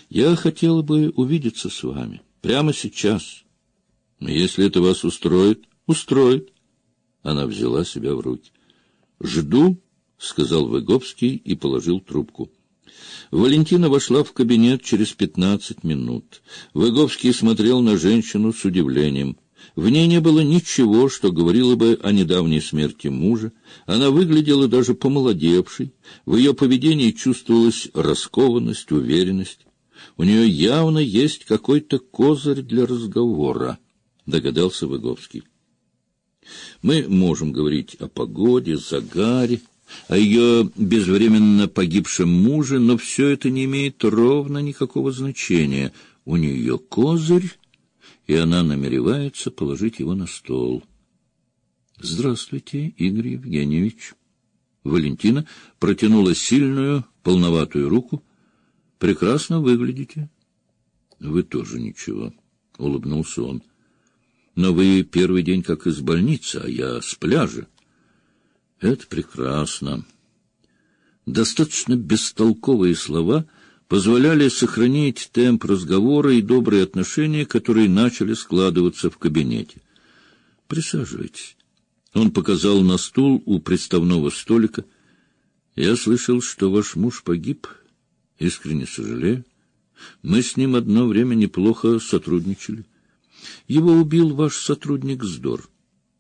Я хотела бы увидеться с вами прямо сейчас. Если это вас устроит, устроит. Она взяла себя в руки. «Жду», — сказал Выговский и положил трубку. Валентина вошла в кабинет через 15 минут. Выговский смотрел на женщину с удивлением. В ней не было ничего, что говорило бы о недавней смерти мужа. Она выглядела даже помолодевшей. В ее поведении чувствовалась раскованность, уверенность. У нее явно есть какой-то козырь для разговора, догадался Выговский. Мы можем говорить о погоде, загаре, о ее безвременно погибшем муже, но все это не имеет ровно никакого значения. У нее козырь, и она намеревается положить его на стол. «Здравствуйте, Игорь Евгеньевич». Валентина протянула сильную, полноватую руку. «Прекрасно выглядите». «Вы тоже ничего», — улыбнулся он. «Но вы первый день как из больницы, а я с пляжа». «Это прекрасно». Достаточно бестолковые слова позволяли сохранить темп разговора и добрые отношения, которые начали складываться в кабинете. «Присаживайтесь». Он показал на стул у приставного столика. «Я слышал, что ваш муж погиб. Искренне сожалею. Мы с ним одно время неплохо сотрудничали. Его убил ваш сотрудник Здор».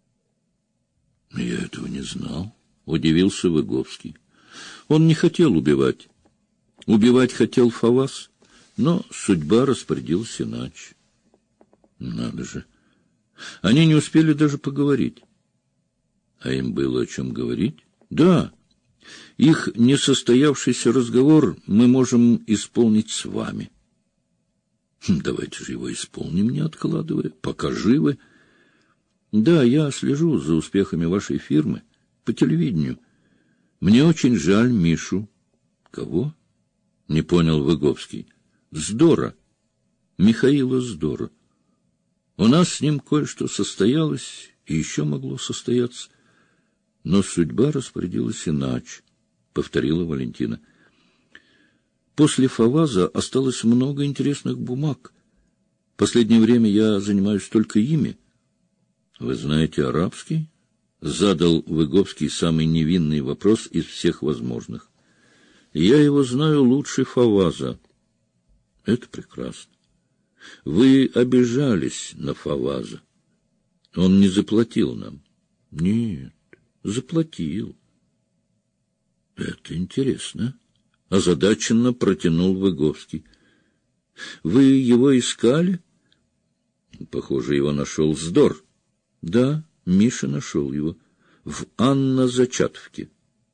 «Я этого не знал», — удивился Выговский. «Он не хотел убивать. Убивать хотел Фаваз, но судьба распорядилась иначе». «Надо же! Они не успели даже поговорить». «А им было о чем говорить?» «Да. Их несостоявшийся разговор мы можем исполнить с вами». «Давайте же его исполним, не откладывая, пока живы». «Да, я слежу за успехами вашей фирмы по телевидению. Мне очень жаль Мишу». «Кого?» — не понял Выговский. «Здора. Михаила Здора. У нас с ним кое-что состоялось, и еще могло состояться. Но судьба распорядилась иначе», — повторила Валентина. «После Фаваза осталось много интересных бумаг. Последнее время я занимаюсь только ими». «Вы знаете арабский?» — задал Выговский самый невинный вопрос из всех возможных. «Я его знаю лучше Фаваза». «Это прекрасно. Вы обижались на Фаваза. Он не заплатил нам». «Нет, заплатил». «Это интересно», — озадаченно протянул Выговский. «Вы его искали?» «Похоже, его нашел Здор». «Да, Миша нашел его. В Анно-Зачатовке».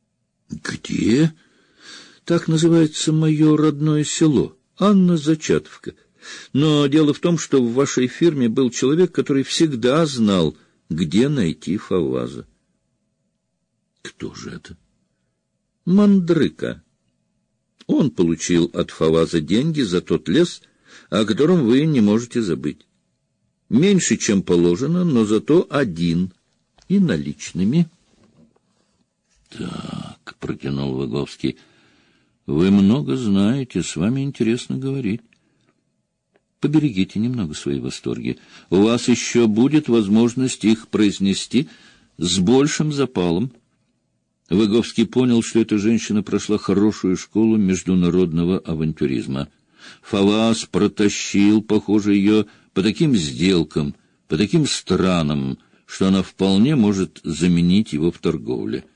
«Где?» «Так называется мое родное село. Анно-Зачатовка. Но дело в том, что в вашей фирме был человек, который всегда знал, где найти Фаваза». «Кто же это?» «Мандрыка. Он получил от Фаваза деньги за тот лес, о котором вы не можете забыть. Меньше, чем положено, но зато один, и наличными». «Так», — протянул Выговский, — «вы много знаете, с вами интересно говорить. Поберегите немного свои восторги. У вас еще будет возможность их произнести с большим запалом». Выговский понял, что эта женщина прошла хорошую школу международного авантюризма. Фаваз протащил, похоже, ее по таким сделкам, по таким странам, что она вполне может заменить его в торговле.